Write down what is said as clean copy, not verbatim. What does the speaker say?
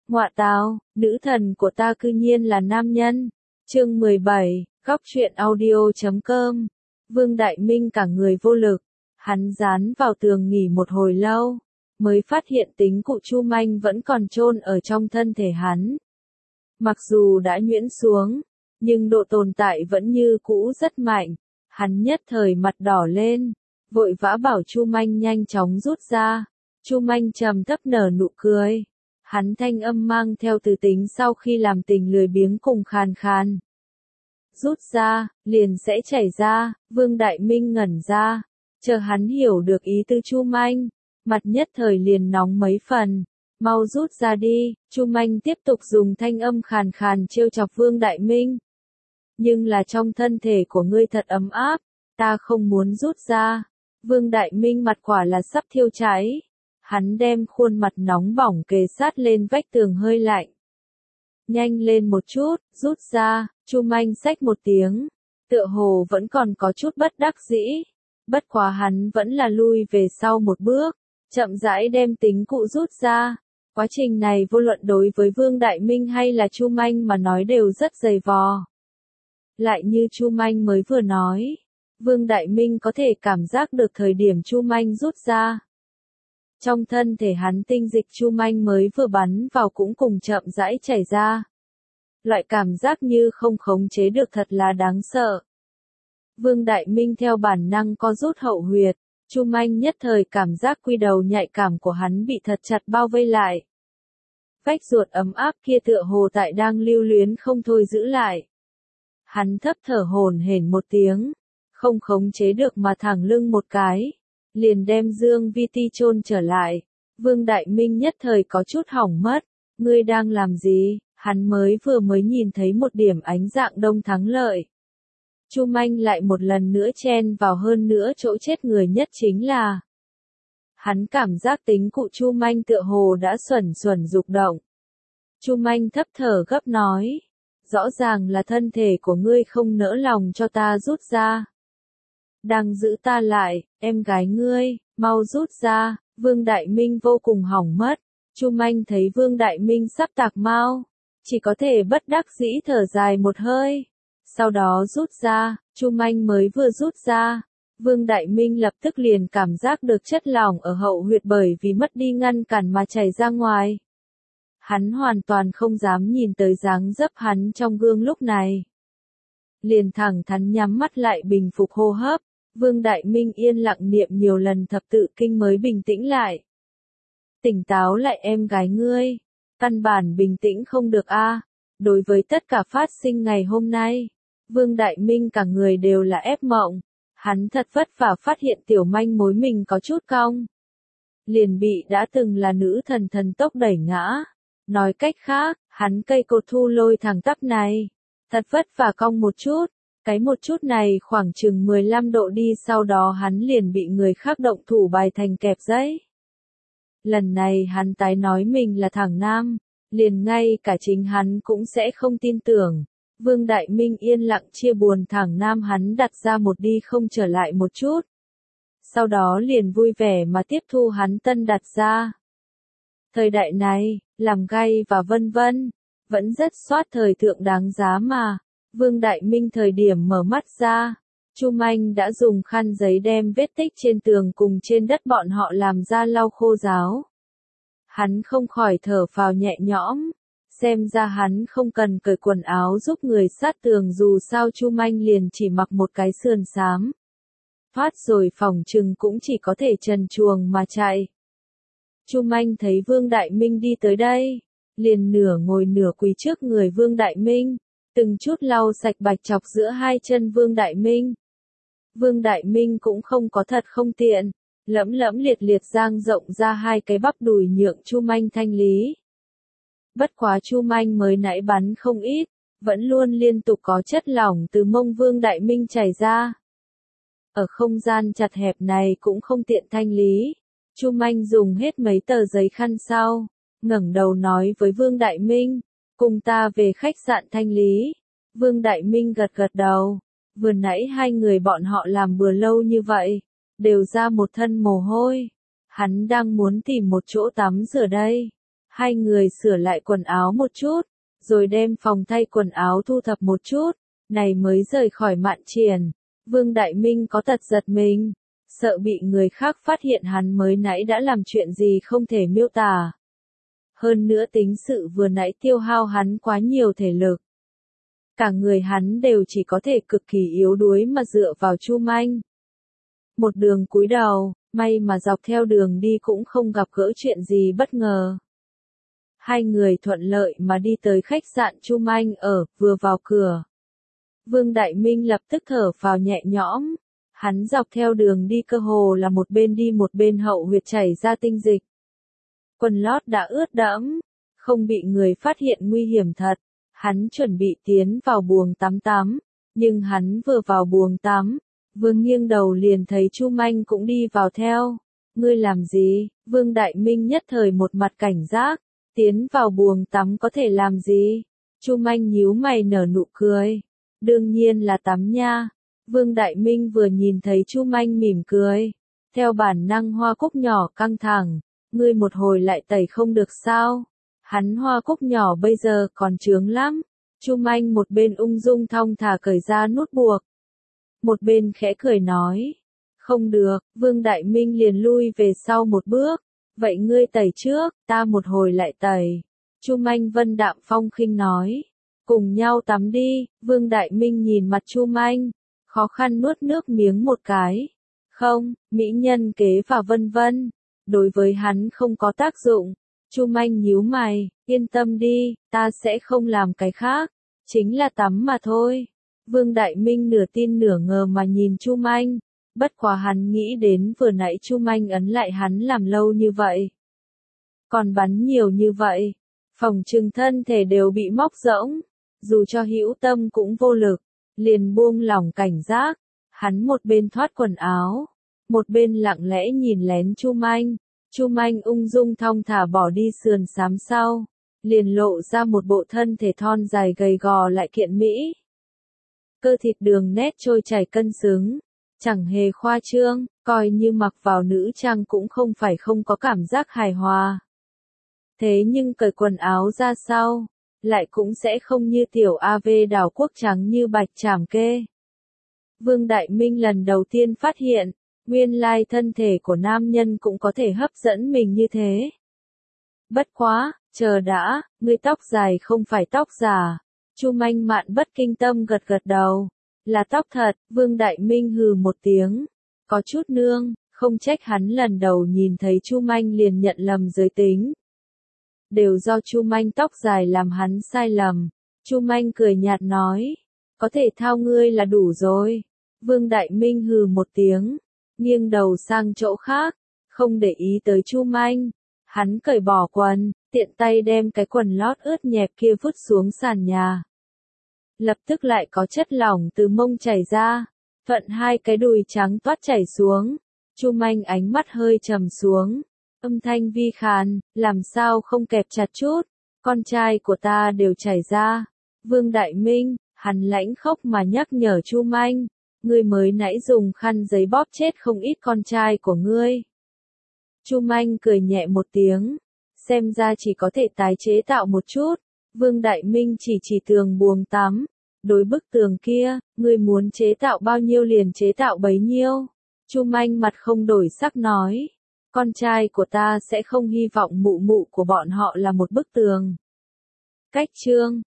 Ngoạ tào, nữ thần của ta cư nhiên là nam nhân. Chương 17, góc truyện audio.com. Vương Đại Minh cả người vô lực, hắn dán vào tường nghỉ một hồi lâu, mới phát hiện tính cụ Chu Manh vẫn còn chôn ở trong thân thể hắn. Mặc dù đã nhuyễn xuống, nhưng độ tồn tại vẫn như cũ rất mạnh, hắn nhất thời mặt đỏ lên, vội vã bảo Chu Manh nhanh chóng rút ra. Chu Manh trầm thấp nở nụ cười, hắn thanh âm mang theo từ tính sau khi làm tình lười biếng cùng khàn khàn. Rút ra, liền sẽ chảy ra. Vương Đại Minh ngẩn ra, chờ hắn hiểu được ý tư Chu Manh, mặt nhất thời liền nóng mấy phần. Mau rút ra đi. Chu Manh tiếp tục dùng thanh âm khàn khàn trêu chọc Vương Đại Minh. Nhưng là trong thân thể của ngươi thật ấm áp, ta không muốn rút ra. Vương Đại Minh mặt quả là sắp thiêu cháy. Hắn đem khuôn mặt nóng bỏng kề sát lên vách tường hơi lạnh. Nhanh lên một chút, rút ra. Chu Manh xách một tiếng, tựa hồ vẫn còn có chút bất đắc dĩ. Bất quá hắn vẫn là lui về sau một bước, chậm rãi đem tính cụ rút ra. Quá trình này vô luận đối với Vương Đại Minh hay là Chu Manh mà nói đều rất dày vò. Lại như Chu Manh mới vừa nói, Vương Đại Minh có thể cảm giác được thời điểm Chu Manh rút ra. Trong thân thể hắn tinh dịch Chu Manh mới vừa bắn vào cũng cùng chậm rãi chảy ra. Loại cảm giác như không khống chế được thật là đáng sợ. Vương Đại Minh theo bản năng co rút hậu huyệt, Chu Manh nhất thời cảm giác quy đầu nhạy cảm của hắn bị thật chặt bao vây lại. Vách ruột ấm áp kia tựa hồ tại đang lưu luyến không thôi giữ lại. Hắn thấp thở hổn hển một tiếng, không khống chế được mà thẳng lưng một cái, liền đem Dương Vi Ti chôn trở lại. Vương Đại Minh nhất thời có chút hỏng mất, ngươi đang làm gì? Hắn mới nhìn thấy một điểm ánh dạng đông thắng lợi. Chu Manh lại một lần nữa chen vào, hơn nữa chỗ chết người nhất chính là. Hắn cảm giác tính cụ Chu Manh tựa hồ đã xuẩn xuẩn dục động. Chu Manh thấp thở gấp nói, rõ ràng là thân thể của ngươi không nỡ lòng cho ta rút ra. Đang giữ ta lại, em gái ngươi, mau rút ra. Vương Đại Minh vô cùng hỏng mất. Chu Manh thấy Vương Đại Minh sắp tạc mau, chỉ có thể bất đắc dĩ thở dài một hơi. Sau đó rút ra. Chu Manh mới vừa rút ra, Vương Đại Minh lập tức liền cảm giác được chất lỏng ở hậu huyệt bởi vì mất đi ngăn cản mà chảy ra ngoài. Hắn hoàn toàn không dám nhìn tới dáng dấp hắn trong gương lúc này. Liền thẳng thắn nhắm mắt lại bình phục hô hấp. Vương Đại Minh yên lặng niệm nhiều lần thập tự kinh mới bình tĩnh lại. Tỉnh táo lại em gái ngươi. Căn bản bình tĩnh không được a. Đối với tất cả phát sinh ngày hôm nay, Vương Đại Minh cả người đều là ép mộng. Hắn thật vất vả phát hiện tiểu manh mối mình có chút cong. Liền bị đã từng là nữ thần thần tốc đẩy ngã. Nói cách khác, hắn cây cột thu lôi thẳng tắp này, thật vất vả cong một chút. Cái một chút này khoảng chừng 15 độ đi, sau đó hắn liền bị người khác động thủ bài thành kẹp giấy. Lần này hắn tái nói mình là thằng nam, liền ngay cả chính hắn cũng sẽ không tin tưởng. Vương Đại Minh yên lặng chia buồn thằng nam hắn đặt ra một đi không trở lại một chút. Sau đó liền vui vẻ mà tiếp thu hắn tân đặt ra. Thời đại này, làm gay và vân vân, vẫn rất soát thời thượng đáng giá mà. Vương Đại Minh thời điểm mở mắt ra, Chu Manh đã dùng khăn giấy đem vết tích trên tường cùng trên đất bọn họ làm ra lau khô ráo. Hắn không khỏi thở phào nhẹ nhõm, xem ra hắn không cần cởi quần áo giúp người sát tường, dù sao Chu Manh liền chỉ mặc một cái sườn xám. Thoát rồi phòng trừng cũng chỉ có thể trần truồng mà chạy. Chu Manh thấy Vương Đại Minh đi tới đây, liền nửa ngồi nửa quỳ trước người Vương Đại Minh, từng chút lau sạch bạch chọc giữa hai chân Vương Đại Minh. Vương Đại Minh cũng không có thật không tiện, lẫm liệt liệt dang rộng ra hai cái bắp đùi nhượng Chu Manh thanh lý. Bất quá Chu Manh mới nãy bắn không ít, vẫn luôn liên tục có chất lỏng từ mông Vương Đại Minh chảy ra. Ở không gian chặt hẹp này cũng không tiện thanh lý. Chu Manh dùng hết mấy tờ giấy khăn sau, ngẩng đầu nói với Vương Đại Minh, cùng ta về khách sạn thanh lý. Vương Đại Minh gật gật đầu. Vừa nãy hai người bọn họ làm bừa lâu như vậy, đều ra một thân mồ hôi. Hắn đang muốn tìm một chỗ tắm rửa đây. Hai người sửa lại quần áo một chút, rồi đem phòng thay quần áo thu thập một chút, này mới rời khỏi Mạn Triển. Vương Đại Minh có tật giật mình, sợ bị người khác phát hiện hắn mới nãy đã làm chuyện gì không thể miêu tả. Hơn nữa tính sự vừa nãy tiêu hao hắn quá nhiều thể lực. Cả người hắn đều chỉ có thể cực kỳ yếu đuối mà dựa vào Chu Manh. Một đường cúi đầu, may mà dọc theo đường đi cũng không gặp gỡ chuyện gì bất ngờ. Hai người thuận lợi mà đi tới khách sạn Chu Manh ở, vừa vào cửa. Vương Đại Minh lập tức thở phào nhẹ nhõm. Hắn dọc theo đường đi cơ hồ là một bên đi một bên hậu huyệt chảy ra tinh dịch. Quần lót đã ướt đẫm, không bị người phát hiện nguy hiểm thật. Hắn chuẩn bị tiến vào buồng tắm, nhưng hắn vừa vào buồng tắm, vừa nghiêng đầu liền thấy Chu Manh cũng đi vào theo. Ngươi làm gì? Vương Đại Minh nhất thời một mặt cảnh giác, tiến vào buồng tắm có thể làm gì? Chu Manh nhíu mày nở nụ cười. Đương nhiên là tắm nha. Vương Đại Minh vừa nhìn thấy Chu Manh mỉm cười, theo bản năng hoa cúc nhỏ căng thẳng, ngươi một hồi lại tẩy không được sao? Hắn hoa cúc nhỏ bây giờ còn chướng lắm. Chu Manh một bên ung dung thong thả cởi ra nút buộc, một bên khẽ cười nói, không được. Vương Đại Minh liền lui về sau một bước, vậy ngươi tẩy trước, ta một hồi lại tẩy. Chu Manh vân đạm phong khinh nói, cùng nhau tắm đi. Vương Đại Minh nhìn mặt Chu Manh, khó khăn nuốt nước miếng một cái. Không, mỹ nhân kế và vân vân, đối với hắn không có tác dụng. Chu Manh nhíu mày, yên tâm đi, ta sẽ không làm cái khác, chính là tắm mà thôi. Vương Đại Minh nửa tin nửa ngờ mà nhìn Chu Manh, bất quá hắn nghĩ đến vừa nãy Chu Manh ấn lại hắn làm lâu như vậy, còn bắn nhiều như vậy, phòng trừng thân thể đều bị móc rỗng, dù cho hữu tâm cũng vô lực, liền buông lỏng cảnh giác. Hắn một bên thoát quần áo, một bên lặng lẽ nhìn lén Chu Manh. Chu Manh ung dung thong thả bỏ đi sườn xám sau, liền lộ ra một bộ thân thể thon dài gầy gò lại kiện mỹ. Cơ thịt đường nét trôi chảy cân xứng, chẳng hề khoa trương, coi như mặc vào nữ trang cũng không phải không có cảm giác hài hòa. Thế nhưng cởi quần áo ra sau, lại cũng sẽ không như tiểu AV đảo quốc trắng như bạch trảm kê. Vương Đại Minh lần đầu tiên phát hiện, nguyên lai thân thể của nam nhân cũng có thể hấp dẫn mình như thế. Bất quá, chờ đã, ngươi tóc dài không phải tóc giả. Chu Manh Mạn bất kinh tâm gật gật đầu. Là tóc thật. Vương Đại Minh hừ một tiếng, có chút nương, không trách hắn lần đầu nhìn thấy Chu Manh liền nhận lầm giới tính. Đều do Chu Manh tóc dài làm hắn sai lầm. Chu Manh cười nhạt nói, có thể thao ngươi là đủ rồi. Vương Đại Minh hừ một tiếng, nghiêng đầu sang chỗ khác, không để ý tới Chu Manh. Hắn cởi bỏ quần, tiện tay đem cái quần lót ướt nhẹp kia vứt xuống sàn nhà. Lập tức lại có chất lỏng từ mông chảy ra, thuận hai cái đùi trắng toát chảy xuống. Chu Manh ánh mắt hơi trầm xuống, âm thanh vi khàn, làm sao không kẹp chặt chút, con trai của ta đều chảy ra. Vương Đại Minh, hắn lãnh khốc mà nhắc nhở Chu Manh, ngươi mới nãy dùng khăn giấy bóp chết không ít con trai của ngươi. Chu Manh cười nhẹ một tiếng, xem ra chỉ có thể tái chế tạo một chút. Vương Đại Minh chỉ tường buồng tắm, đối bức tường kia, ngươi muốn chế tạo bao nhiêu liền chế tạo bấy nhiêu. Chu Manh mặt không đổi sắc nói, con trai của ta sẽ không hy vọng mụ mụ của bọn họ là một bức tường. Cách chương